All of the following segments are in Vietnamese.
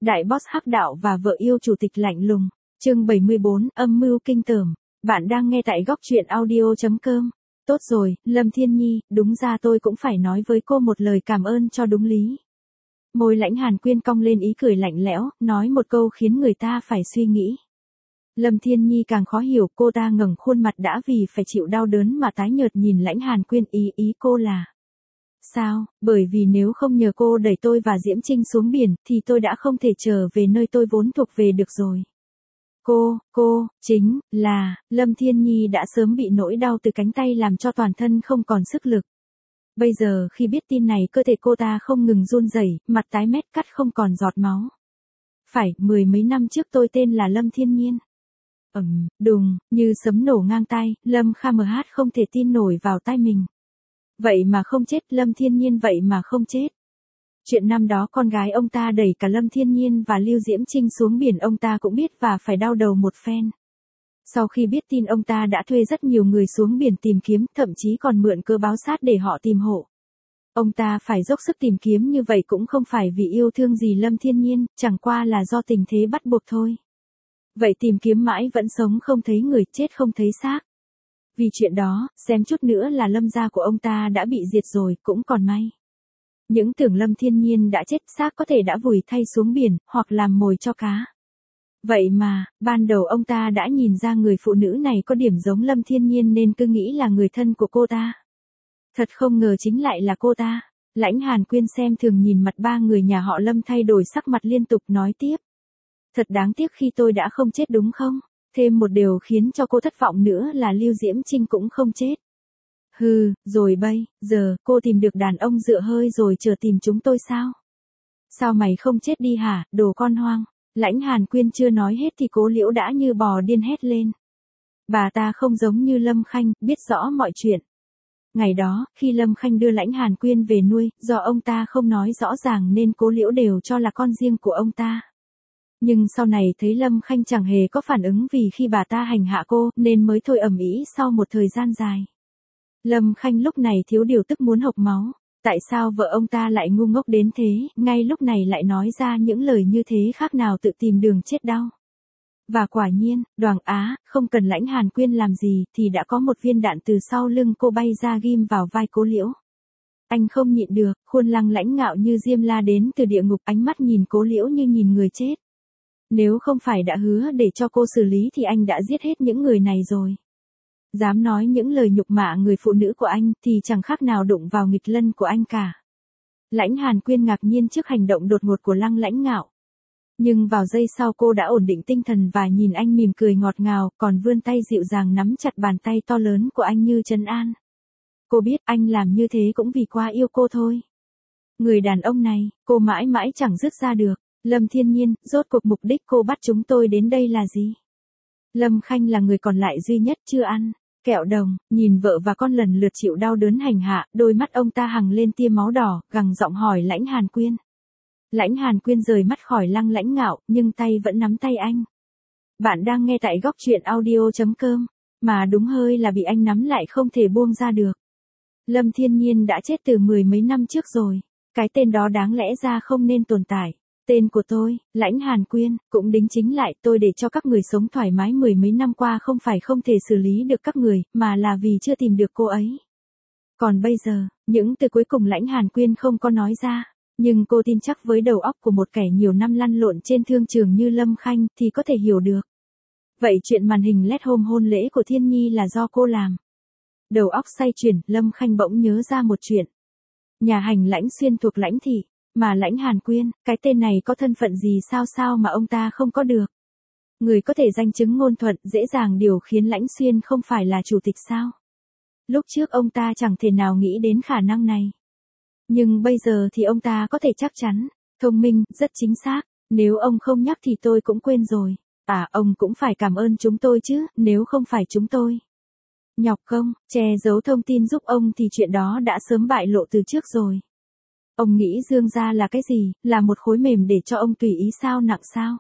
Đại boss hắc đạo và vợ yêu chủ tịch lạnh lùng. Chương 74, âm mưu kinh tởm. Bạn đang nghe tại góc truyện audio.com. Tốt rồi, Lâm Thiên Nhi, đúng ra tôi cũng phải nói với cô một lời cảm ơn cho đúng lý. Môi Lãnh Hàn Quyên cong lên ý cười lạnh lẽo, nói một câu khiến người ta phải suy nghĩ. Lâm Thiên Nhi càng khó hiểu, cô ta ngẩng khuôn mặt đã vì phải chịu đau đớn mà tái nhợt nhìn Lãnh Hàn Quyên, ý cô là: sao, bởi vì nếu không nhờ cô đẩy tôi và Diễm Trinh xuống biển, thì tôi đã không thể trở về nơi tôi vốn thuộc về được rồi. Cô, chính là, Lâm Thiên Nhi đã sớm bị nỗi đau từ cánh tay làm cho toàn thân không còn sức lực. Bây giờ khi biết tin này, cơ thể cô ta không ngừng run rẩy, mặt tái mét cắt không còn giọt máu. Phải, 10 mấy năm trước tôi tên là Lâm Thiên Nhiên. Đùng, như sấm nổ ngang tai, Lâm Kha MH không thể tin nổi vào tai mình. Vậy mà không chết, Lâm Thiên Nhiên vậy mà không chết. Chuyện năm đó con gái ông ta đẩy cả Lâm Thiên Nhiên và Lưu Diễm Trinh xuống biển ông ta cũng biết và phải đau đầu một phen. Sau khi biết tin ông ta đã thuê rất nhiều người xuống biển tìm kiếm, thậm chí còn mượn cơ báo sát để họ tìm hộ. Ông ta phải dốc sức tìm kiếm như vậy cũng không phải vì yêu thương gì Lâm Thiên Nhiên, chẳng qua là do tình thế bắt buộc thôi. Vậy tìm kiếm mãi vẫn sống không thấy người, chết không thấy xác. Vì chuyện đó, xem chút nữa là Lâm gia của ông ta đã bị diệt rồi, cũng còn may. Những tưởng Lâm Thiên Nhiên đã chết, xác có thể đã vùi thay xuống biển, hoặc làm mồi cho cá. Vậy mà, ban đầu ông ta đã nhìn ra người phụ nữ này có điểm giống Lâm Thiên Nhiên nên cứ nghĩ là người thân của cô ta. Thật không ngờ chính lại là cô ta. Lãnh Hàn Quyên xem thường nhìn mặt ba người nhà họ Lâm thay đổi sắc mặt liên tục nói tiếp. Thật đáng tiếc khi tôi đã không chết đúng không? Thêm một điều khiến cho cô thất vọng nữa là Lưu Diễm Trinh cũng không chết. Rồi bây giờ, cô tìm được đàn ông dựa hơi rồi chờ tìm chúng tôi sao? Sao mày không chết đi hả, đồ con hoang? Lãnh Hàn Quyên chưa nói hết thì Cố Liễu đã như bò điên hét lên. Bà ta không giống như Lâm Khanh, biết rõ mọi chuyện. Ngày đó, khi Lâm Khanh đưa Lãnh Hàn Quyên về nuôi, do ông ta không nói rõ ràng nên Cố Liễu đều cho là con riêng của ông ta. Nhưng sau này thấy Lâm Khanh chẳng hề có phản ứng vì khi bà ta hành hạ cô, nên mới thôi ầm ĩ sau một thời gian dài. Lâm Khanh lúc này thiếu điều tức muốn hộc máu. Tại sao vợ ông ta lại ngu ngốc đến thế, ngay lúc này lại nói ra những lời như thế khác nào tự tìm đường chết đau. Và quả nhiên, Đoàn Á, không cần Lãnh Hàn Quyên làm gì, thì đã có một viên đạn từ sau lưng cô bay ra ghim vào vai Cố Liễu. Anh không nhịn được, khuôn Lăng Lãnh ngạo như diêm la đến từ địa ngục, ánh mắt nhìn Cố Liễu như nhìn người chết. Nếu không phải đã hứa để cho cô xử lý thì anh đã giết hết những người này rồi. Dám nói những lời nhục mạ người phụ nữ của anh thì chẳng khác nào đụng vào nghịch lân của anh cả. Lãnh Hàn Quyên ngạc nhiên trước hành động đột ngột của Lăng Lãnh ngạo. Nhưng vào giây sau cô đã ổn định tinh thần và nhìn anh mỉm cười ngọt ngào, còn vươn tay dịu dàng nắm chặt bàn tay to lớn của anh như trấn an. Cô biết anh làm như thế cũng vì quá yêu cô thôi. Người đàn ông này, cô mãi mãi chẳng dứt ra được. Lâm Thiên Nhiên, rốt cuộc mục đích cô bắt chúng tôi đến đây là gì? Lâm Khanh là người còn lại duy nhất chưa ăn kẹo đồng, nhìn vợ và con lần lượt chịu đau đớn hành hạ, đôi mắt ông ta hằng lên tia máu đỏ, gằn giọng hỏi Lãnh Hàn Quyên. Lãnh Hàn Quyên rời mắt khỏi Lăng Lãnh ngạo, nhưng tay vẫn nắm tay anh. Bạn đang nghe tại góc truyện audio.com, mà đúng hơi là bị anh nắm lại không thể buông ra được. Lâm Thiên Nhiên đã chết từ 10 mấy năm trước rồi, cái tên đó đáng lẽ ra không nên tồn tại. Tên của tôi, Lãnh Hàn Quyên, cũng đính chính lại tôi để cho các người sống thoải mái 10 mấy năm qua không phải không thể xử lý được các người, mà là vì chưa tìm được cô ấy. Còn bây giờ, những từ cuối cùng Lãnh Hàn Quyên không có nói ra, nhưng cô tin chắc với đầu óc của một kẻ nhiều năm lăn lộn trên thương trường như Lâm Khanh thì có thể hiểu được. Vậy chuyện màn hình LED hôm hôn lễ của Thiên Nhi là do cô làm. Đầu óc xoay chuyển, Lâm Khanh bỗng nhớ ra một chuyện. Nhà hành Lãnh Xuyên thuộc Lãnh thị. Mà Lãnh Hàn Quyên, cái tên này có thân phận gì sao mà ông ta không có được. Người có thể danh chứng ngôn thuận dễ dàng điều khiến Lãnh Xuyên không phải là chủ tịch sao. Lúc trước ông ta chẳng thể nào nghĩ đến khả năng này. Nhưng bây giờ thì ông ta có thể chắc chắn, thông minh, rất chính xác. Nếu ông không nhắc thì tôi cũng quên rồi. Ông cũng phải cảm ơn chúng tôi chứ, nếu không phải chúng tôi nhọc công, che giấu thông tin giúp ông thì chuyện đó đã sớm bại lộ từ trước rồi. Ông nghĩ Dương gia là cái gì, là một khối mềm để cho ông tùy ý sao nặng sao?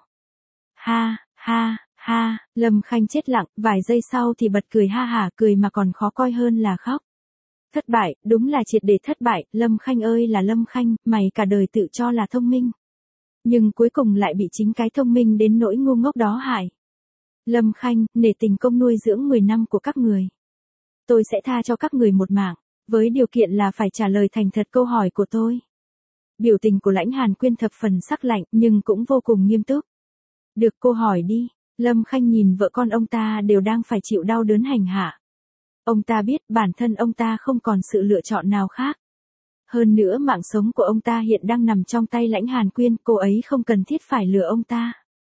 Ha, Lâm Khanh chết lặng, vài giây sau thì bật cười ha hả, cười mà còn khó coi hơn là khóc. Thất bại, đúng là triệt để thất bại, Lâm Khanh ơi là Lâm Khanh, mày cả đời tự cho là thông minh. Nhưng cuối cùng lại bị chính cái thông minh đến nỗi ngu ngốc đó hại. Lâm Khanh, nể tình công nuôi dưỡng 10 năm của các người. Tôi sẽ tha cho các người một mạng, với điều kiện là phải trả lời thành thật câu hỏi của tôi. Biểu tình của Lãnh Hàn Quyên thập phần sắc lạnh nhưng cũng vô cùng nghiêm túc. Được, cô hỏi đi. Lâm Khanh nhìn vợ con ông ta đều đang phải chịu đau đớn hành hạ. Ông ta biết bản thân ông ta không còn sự lựa chọn nào khác. Hơn nữa mạng sống của ông ta hiện đang nằm trong tay Lãnh Hàn Quyên, cô ấy không cần thiết phải lừa ông ta.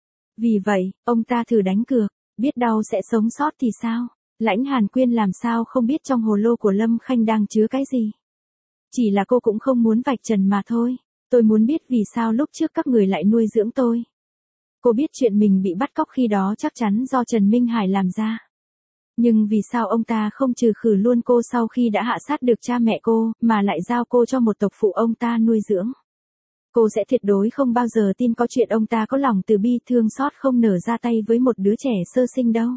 Vì vậy, ông ta thử đánh cược, biết đâu sẽ sống sót thì sao? Lãnh Hàn Quyên làm sao không biết trong hồ lô của Lâm Khanh đang chứa cái gì? Chỉ là cô cũng không muốn vạch trần mà thôi. Tôi muốn biết vì sao lúc trước các người lại nuôi dưỡng tôi. Cô biết chuyện mình bị bắt cóc khi đó chắc chắn do Trần Minh Hải làm ra. Nhưng vì sao ông ta không trừ khử luôn cô sau khi đã hạ sát được cha mẹ cô, mà lại giao cô cho một tộc phụ ông ta nuôi dưỡng? Cô sẽ tuyệt đối không bao giờ tin có chuyện ông ta có lòng từ bi thương xót không nở ra tay với một đứa trẻ sơ sinh đâu.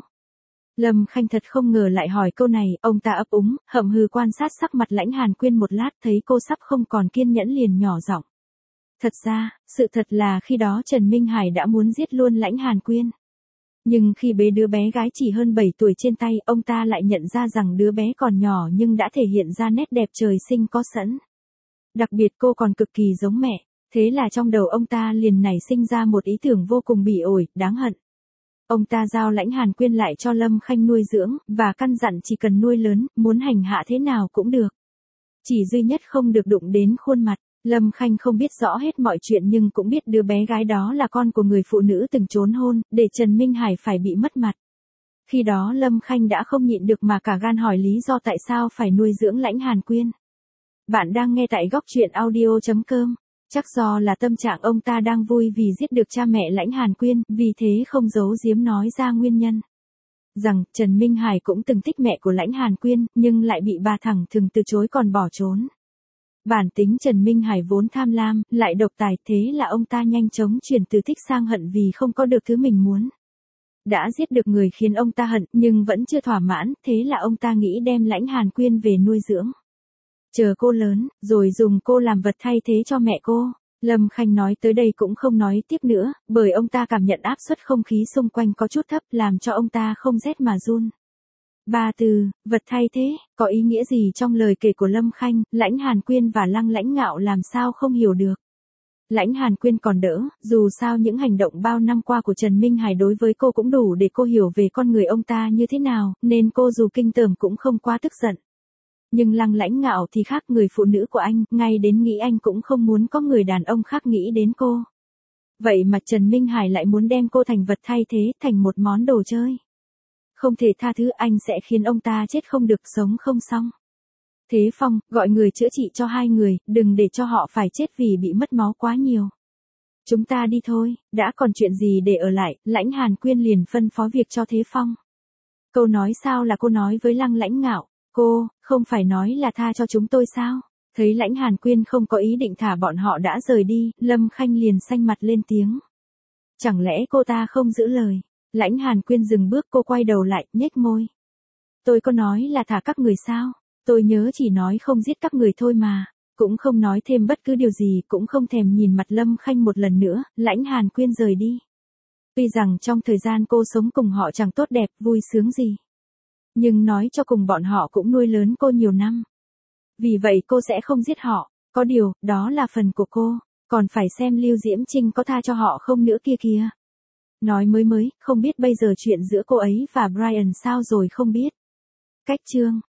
Lâm Khanh thật không ngờ lại hỏi câu này, ông ta ấp úng, hậm hừ quan sát sắc mặt Lãnh Hàn Quyên một lát, thấy cô sắp không còn kiên nhẫn liền nhỏ giọng. Thật ra, sự thật là khi đó Trần Minh Hải đã muốn giết luôn Lãnh Hàn Quyên. Nhưng khi bế đứa bé gái chỉ hơn 7 tuổi trên tay, ông ta lại nhận ra rằng đứa bé còn nhỏ nhưng đã thể hiện ra nét đẹp trời sinh có sẵn. Đặc biệt cô còn cực kỳ giống mẹ, thế là trong đầu ông ta liền nảy sinh ra một ý tưởng vô cùng bỉ ổi, đáng hận. Ông ta giao Lãnh Hàn Quyên lại cho Lâm Khanh nuôi dưỡng, và căn dặn chỉ cần nuôi lớn, muốn hành hạ thế nào cũng được. Chỉ duy nhất không được đụng đến khuôn mặt. Lâm Khanh không biết rõ hết mọi chuyện nhưng cũng biết đứa bé gái đó là con của người phụ nữ từng trốn hôn, để Trần Minh Hải phải bị mất mặt. Khi đó Lâm Khanh đã không nhịn được mà cả gan hỏi lý do tại sao phải nuôi dưỡng Lãnh Hàn Quyên. Bạn đang nghe tại góc truyện audio.com. Chắc do là tâm trạng ông ta đang vui vì giết được cha mẹ Lãnh Hàn Quyên, vì thế không giấu giếm nói ra nguyên nhân. Rằng, Trần Minh Hải cũng từng thích mẹ của Lãnh Hàn Quyên, nhưng lại bị bà thẳng thừng từ chối còn bỏ trốn. Bản tính Trần Minh Hải vốn tham lam, lại độc tài, thế là ông ta nhanh chóng chuyển từ thích sang hận vì không có được thứ mình muốn. Đã giết được người khiến ông ta hận, nhưng vẫn chưa thỏa mãn, thế là ông ta nghĩ đem Lãnh Hàn Quyên về nuôi dưỡng. Chờ cô lớn, rồi dùng cô làm vật thay thế cho mẹ cô. Lâm Khanh nói tới đây cũng không nói tiếp nữa, bởi ông ta cảm nhận áp suất không khí xung quanh có chút thấp, làm cho ông ta không rét mà run. Ba từ, vật thay thế, có ý nghĩa gì trong lời kể của Lâm Khanh? Lãnh Hàn Quyên và Lăng Lãnh Ngạo làm sao không hiểu được. Lãnh Hàn Quyên còn đỡ, dù sao những hành động bao năm qua của Trần Minh Hải đối với cô cũng đủ để cô hiểu về con người ông ta như thế nào, nên cô dù kinh tởm cũng không quá tức giận. Nhưng Lăng Lãnh Ngạo thì khác, người phụ nữ của anh, ngay đến nghĩ anh cũng không muốn có người đàn ông khác nghĩ đến cô. Vậy mà Trần Minh Hải lại muốn đem cô thành vật thay thế, thành một món đồ chơi. Không thể tha thứ, anh sẽ khiến ông ta chết không được sống không xong. Thế Phong, gọi người chữa trị cho hai người, đừng để cho họ phải chết vì bị mất máu quá nhiều. Chúng ta đi thôi, đã còn chuyện gì để ở lại, Lãnh Hàn Quyên liền phân phó việc cho Thế Phong. Câu nói sao là cô nói với Lăng Lãnh Ngạo, cô, không phải nói là tha cho chúng tôi sao? Thấy Lãnh Hàn Quyên không có ý định thả bọn họ đã rời đi, Lâm Khanh liền xanh mặt lên tiếng. Chẳng lẽ cô ta không giữ lời? Lãnh Hàn Quyên dừng bước, cô quay đầu lại, nhếch môi. Tôi có nói là thả các người sao? Tôi nhớ chỉ nói không giết các người thôi mà. Cũng không nói thêm bất cứ điều gì, cũng không thèm nhìn mặt Lâm Khanh một lần nữa, Lãnh Hàn Quyên rời đi. Tuy rằng trong thời gian cô sống cùng họ chẳng tốt đẹp, vui sướng gì. Nhưng nói cho cùng bọn họ cũng nuôi lớn cô nhiều năm. Vì vậy cô sẽ không giết họ, có điều, đó là phần của cô, còn phải xem Lưu Diễm Trinh có tha cho họ không nữa kia kìa. Nói mới, không biết bây giờ chuyện giữa cô ấy và Brian sao rồi không biết. Cách chương